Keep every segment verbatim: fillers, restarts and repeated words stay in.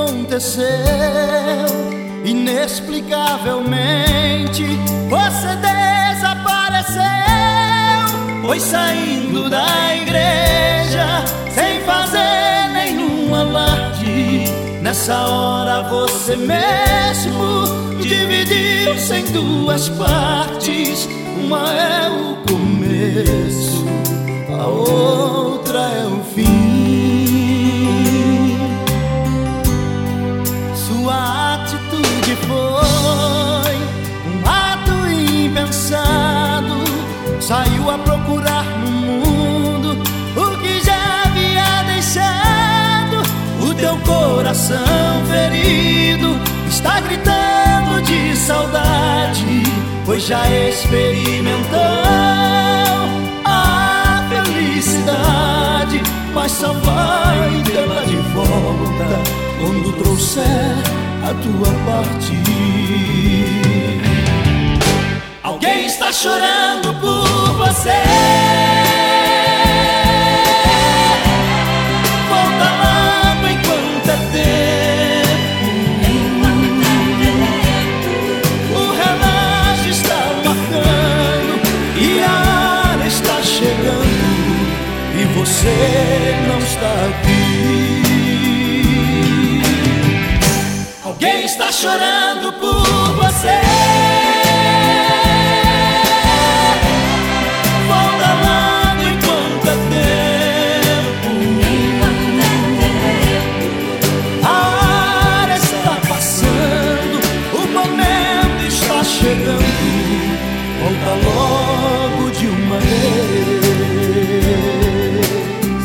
aconteceu? Inexplicavelmente você desapareceu. Foi saindo da igreja sem fazer nenhum alarde. Nessa hora você mesmo dividiu-se em duas partes. Uma é o começo, a outra é o fim. Sua atitude foi um ato impensado. Saiu a procurar no mundo o que já havia deixado. O teu coração ferido está gritando de saudade, pois já experimentou a felicidade, mas só vai tê-la de volta quando trouxer a tua parte. Alguém está chorando por você. Volta logo enquanto é tempo. O relógio está marcando e a hora está chegando, e você não está aqui. Alguém está chorando por você. Chegando, volta logo de uma vez.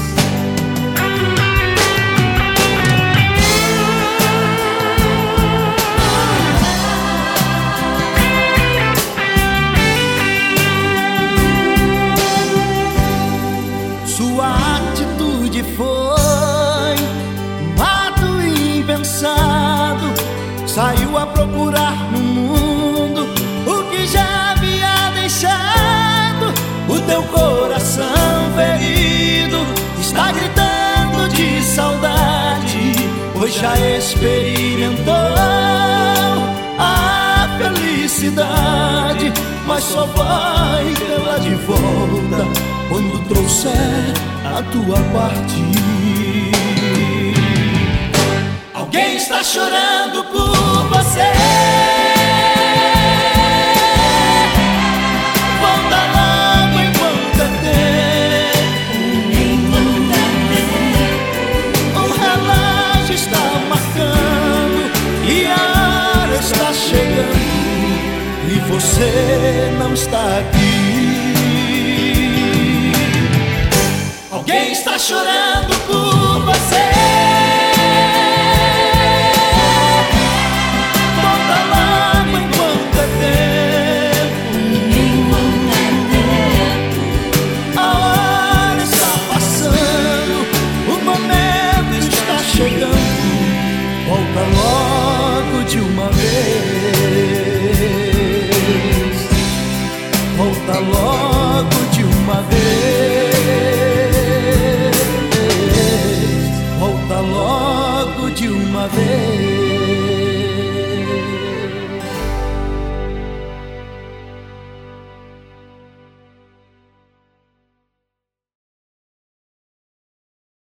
Sua atitude foi um ato impensado. Saiu a procurar no mundo o que já havia deixado. O teu coração ferido está gritando de saudade, pois já experimentou a felicidade, mas só vai tê-la de volta quando trouxer a tua parte. Alguém está chorando por você. Volta logo enquanto é tempo. O relógio está marcando e a hora está chegando, e você não está aqui. Alguém está chorando por você. Volta logo de uma vez. Volta logo.